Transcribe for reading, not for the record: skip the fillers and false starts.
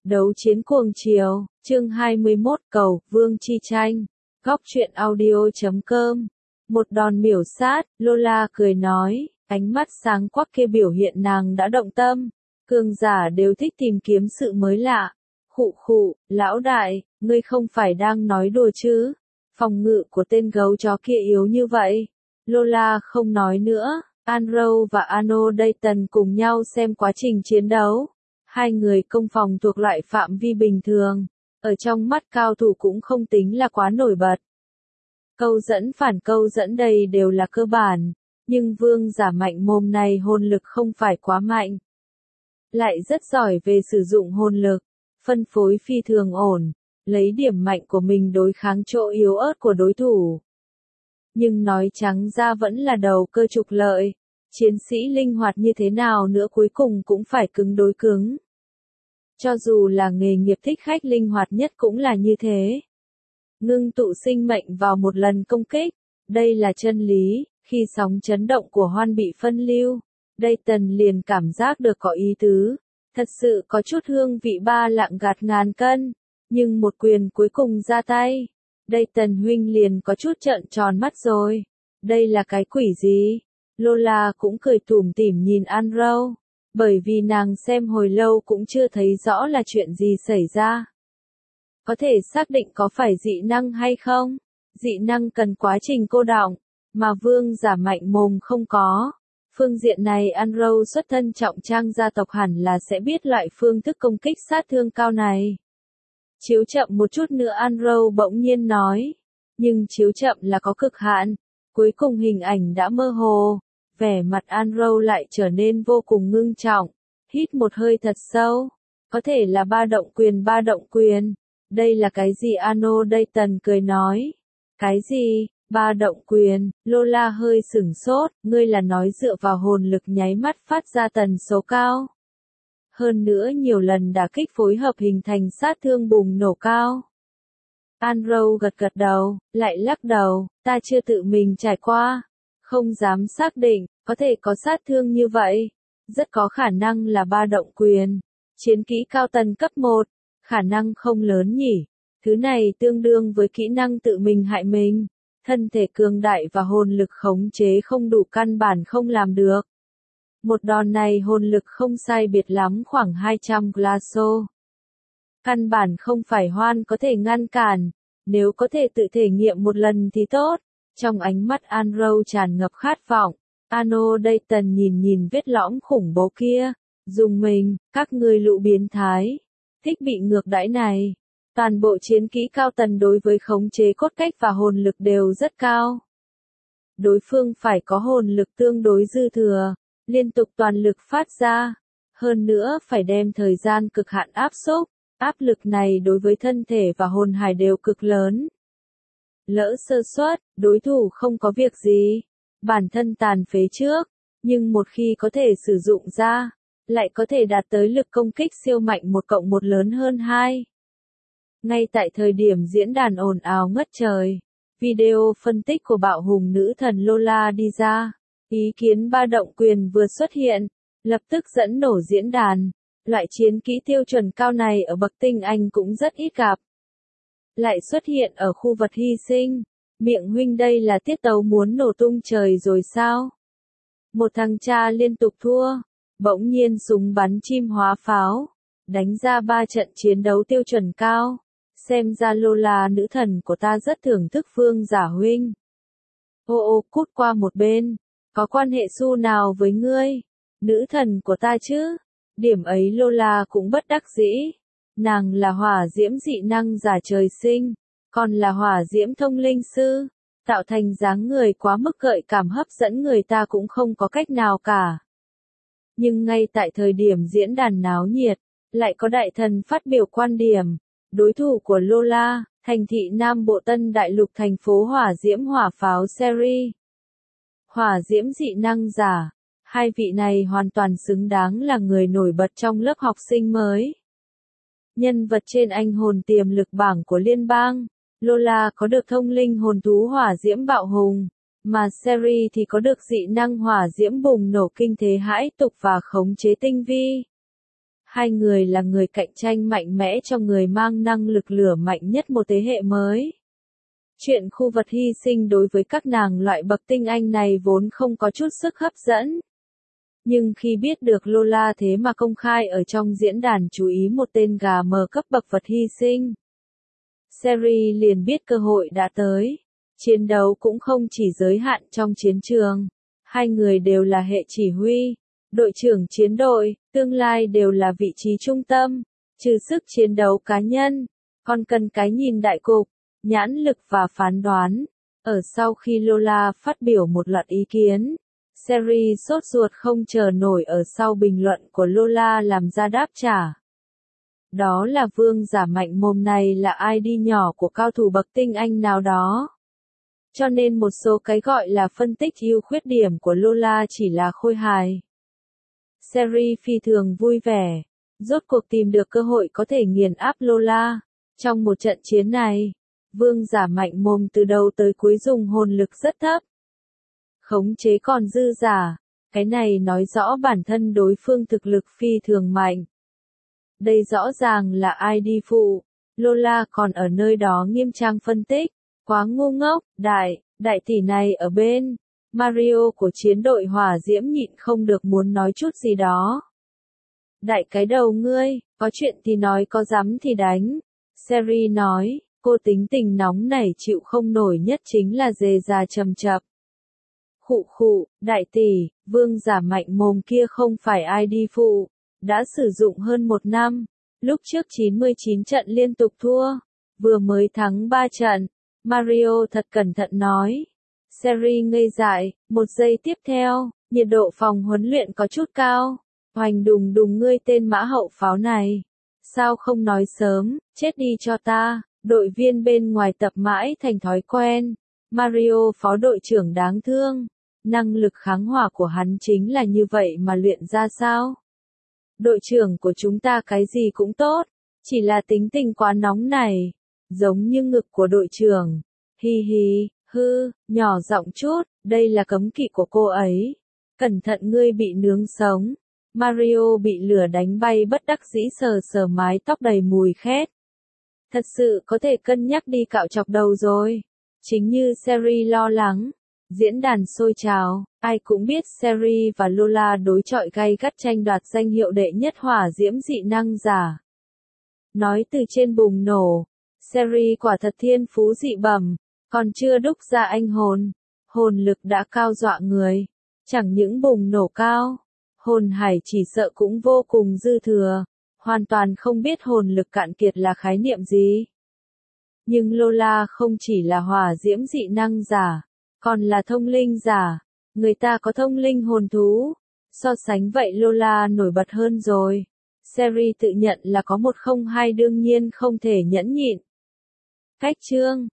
Đấu chiến cuồng chiều, chương 21 cầu, Vương Chi Tranh, góc truyện audio.com. Một đòn miểu sát, Lola cười nói, ánh mắt sáng quắc kia biểu hiện nàng đã động tâm. Cường giả đều thích tìm kiếm sự mới lạ. Khụ khụ, lão đại, ngươi không phải đang nói đùa chứ? Phòng ngự của tên gấu chó kia yếu như vậy. Lola không nói nữa, Anrow và Ano Dayton cùng nhau xem quá trình chiến đấu. Hai người công phòng thuộc loại phạm vi bình thường, ở trong mắt cao thủ cũng không tính là quá nổi bật. Câu dẫn phản câu dẫn đây đều là cơ bản, nhưng vương giả mạnh mồm này hồn lực không phải quá mạnh. Lại rất giỏi về sử dụng hồn lực, phân phối phi thường ổn, lấy điểm mạnh của mình đối kháng chỗ yếu ớt của đối thủ. Nhưng nói trắng ra vẫn là đầu cơ trục lợi, chiến sĩ linh hoạt như thế nào nữa cuối cùng cũng phải cứng đối cứng. Cho dù là nghề nghiệp thích khách linh hoạt nhất cũng là như thế. Ngưng tụ sinh mệnh vào một lần công kích, đây là chân lý, khi sóng chấn động của Hoan bị phân lưu, Dayton liền cảm giác được có ý tứ, thật sự có chút hương vị ba lạng gạt ngàn cân, nhưng một quyền cuối cùng ra tay, Dayton huynh liền có chút trợn tròn mắt rồi, đây là cái quỷ gì? Lola cũng cười tủm tỉm nhìn Anrow. Bởi vì nàng xem hồi lâu cũng chưa thấy rõ là chuyện gì xảy ra. Có thể xác định có phải dị năng hay không? Dị năng cần quá trình cô đọng, mà vương giả mạnh mồm không có. Phương diện này Anrow xuất thân trọng trang gia tộc hẳn là sẽ biết loại phương thức công kích sát thương cao này. Chiếu chậm một chút nữa Anrow bỗng nhiên nói. Nhưng chiếu chậm là có cực hạn. Cuối cùng hình ảnh đã mơ hồ. Vẻ mặt Anrow lại trở nên vô cùng ngưng trọng, hít một hơi thật sâu, có thể là ba động quyền, đây là cái gì Ano Dayton cười nói, cái gì, ba động quyền, Lola hơi sửng sốt, ngươi là nói dựa vào hồn lực nháy mắt phát ra tần số cao. Hơn nữa nhiều lần đả kích phối hợp hình thành sát thương bùng nổ cao. Anrow gật gật đầu, lại lắc đầu, ta chưa tự mình trải qua. Không dám xác định, có thể có sát thương như vậy. Rất có khả năng là ba động quyền. Chiến kỹ cao tầng cấp 1. Khả năng không lớn nhỉ. Thứ này tương đương với kỹ năng tự mình hại mình. Thân thể cường đại và hồn lực khống chế không đủ căn bản không làm được. Một đòn này hồn lực không sai biệt lắm khoảng 200 glasso. Căn bản không phải Hoan có thể ngăn cản. Nếu có thể tự thể nghiệm một lần thì tốt. Trong ánh mắt Anrow tràn ngập khát vọng, Ano Dayton nhìn vết lõm khủng bố kia, dùng mình, các ngươi lũ biến thái, thích bị ngược đãi này. Toàn bộ chiến kỹ cao tần đối với khống chế cốt cách và hồn lực đều rất cao. Đối phương phải có hồn lực tương đối dư thừa, liên tục toàn lực phát ra, hơn nữa phải đem thời gian cực hạn áp xúc, áp lực này đối với thân thể và hồn hải đều cực lớn. Lỡ sơ suất, đối thủ không có việc gì, bản thân tàn phế trước, nhưng một khi có thể sử dụng ra, lại có thể đạt tới lực công kích siêu mạnh 1+1 lớn hơn 2. Ngay tại thời điểm diễn đàn ồn ào ngất trời, video phân tích của bạo hùng nữ thần Lola đi ra, ý kiến ba động quyền vừa xuất hiện, lập tức dẫn nổ diễn đàn, loại chiến kỹ tiêu chuẩn cao này ở bậc tinh anh cũng rất ít gặp. Lại xuất hiện ở khu vật hy sinh, miệng huynh đây là tiết tấu muốn nổ tung trời rồi sao? Một thằng cha liên tục thua, bỗng nhiên súng bắn chim hóa pháo, đánh ra 3 trận chiến đấu tiêu chuẩn cao, xem ra Lola nữ thần của ta rất thưởng thức vương giả huynh. Ô cút qua một bên, có quan hệ xu nào với ngươi? Nữ thần của ta chứ? Điểm ấy Lola cũng bất đắc dĩ. Nàng là hỏa diễm dị năng giả trời sinh, còn là hỏa diễm thông linh sư, tạo thành dáng người quá mức gợi cảm hấp dẫn người ta cũng không có cách nào cả. Nhưng ngay tại thời điểm diễn đàn náo nhiệt, lại có đại thần phát biểu quan điểm, đối thủ của Lola, thành thị Nam Bộ Tân Đại Lục thành phố hỏa diễm hỏa pháo series. Hỏa diễm dị năng giả, hai vị này hoàn toàn xứng đáng là người nổi bật trong lớp học sinh mới. Nhân vật trên anh hồn tiềm lực bảng của liên bang, Lola có được thông linh hồn thú hỏa diễm bạo hùng, mà Seri thì có được dị năng hỏa diễm bùng nổ kinh thế hãi tục và khống chế tinh vi. Hai người là người cạnh tranh mạnh mẽ cho người mang năng lực lửa mạnh nhất một thế hệ mới. Chuyện khu vật hy sinh đối với các nàng loại bậc tinh anh này vốn không có chút sức hấp dẫn. Nhưng khi biết được Lola thế mà công khai ở trong diễn đàn chú ý một tên gà mờ cấp bậc vật hy sinh, Sherry liền biết cơ hội đã tới. Chiến đấu cũng không chỉ giới hạn trong chiến trường. Hai người đều là hệ chỉ huy, đội trưởng chiến đội, tương lai đều là vị trí trung tâm. Trừ sức chiến đấu cá nhân, còn cần cái nhìn đại cục, nhãn lực và phán đoán. Ở sau khi Lola phát biểu một loạt ý kiến, Sherry sốt ruột không chờ nổi ở sau bình luận của Lola làm ra đáp trả. Đó là vương giả mạnh mồm này là ID nhỏ của cao thủ bậc tinh anh nào đó. Cho nên một số cái gọi là phân tích ưu khuyết điểm của Lola chỉ là khôi hài. Sherry phi thường vui vẻ, rốt cuộc tìm được cơ hội có thể nghiền áp Lola. Trong một trận chiến này, vương giả mạnh mồm từ đầu tới cuối dùng hồn lực rất thấp. Khống chế còn dư giả, cái này nói rõ bản thân đối phương thực lực phi thường mạnh. Đây rõ ràng là ID phụ, Lola còn ở nơi đó nghiêm trang phân tích, quá ngu ngốc, đại tỷ này ở bên. Mario của chiến đội hỏa diễm nhịn không được muốn nói chút gì đó. Đại cái đầu ngươi, có chuyện thì nói có dám thì đánh. Sherry nói, cô tính tình nóng nảy chịu không nổi nhất chính là dề già trầm chập. Khụ, đại tỷ, vương giả mạnh mồm kia không phải ID phụ, đã sử dụng hơn 1 năm, lúc trước 99 trận liên tục thua, vừa mới thắng 3 trận, Mario thật cẩn thận nói. Sherry ngây dại, 1 giây tiếp theo, nhiệt độ phòng huấn luyện có chút cao, hoành đùng đùng ngươi tên mã hậu pháo này. Sao không nói sớm, chết đi cho ta, đội viên bên ngoài tập mãi thành thói quen. Mario phó đội trưởng đáng thương, năng lực kháng hỏa của hắn chính là như vậy mà luyện ra sao? Đội trưởng của chúng ta cái gì cũng tốt, chỉ là tính tình quá nóng này, giống như ngực của đội trưởng. Hi hi, nhỏ giọng chút, đây là cấm kỵ của cô ấy. Cẩn thận ngươi bị nướng sống. Mario bị lửa đánh bay bất đắc dĩ sờ sờ mái tóc đầy mùi khét. Thật sự có thể cân nhắc đi cạo chọc đầu rồi. Chính như Sherry lo lắng. Diễn đàn sôi trào, ai cũng biết Sherry và Lola đối chọi gay gắt tranh đoạt danh hiệu đệ nhất hỏa diễm dị năng giả. Nói từ trên bùng nổ, Sherry quả thật thiên phú dị bẩm, còn chưa đúc ra anh hồn lực đã cao dọa người. Chẳng những bùng nổ cao, hồn hải chỉ sợ cũng vô cùng dư thừa, hoàn toàn không biết hồn lực cạn kiệt là khái niệm gì. Nhưng Lola không chỉ là hỏa diễm dị năng giả, còn là thông linh giả, người ta có thông linh hồn thú. So sánh vậy Lola nổi bật hơn rồi. Sherry tự nhận là có 102 đương nhiên không thể nhẫn nhịn. Cách chương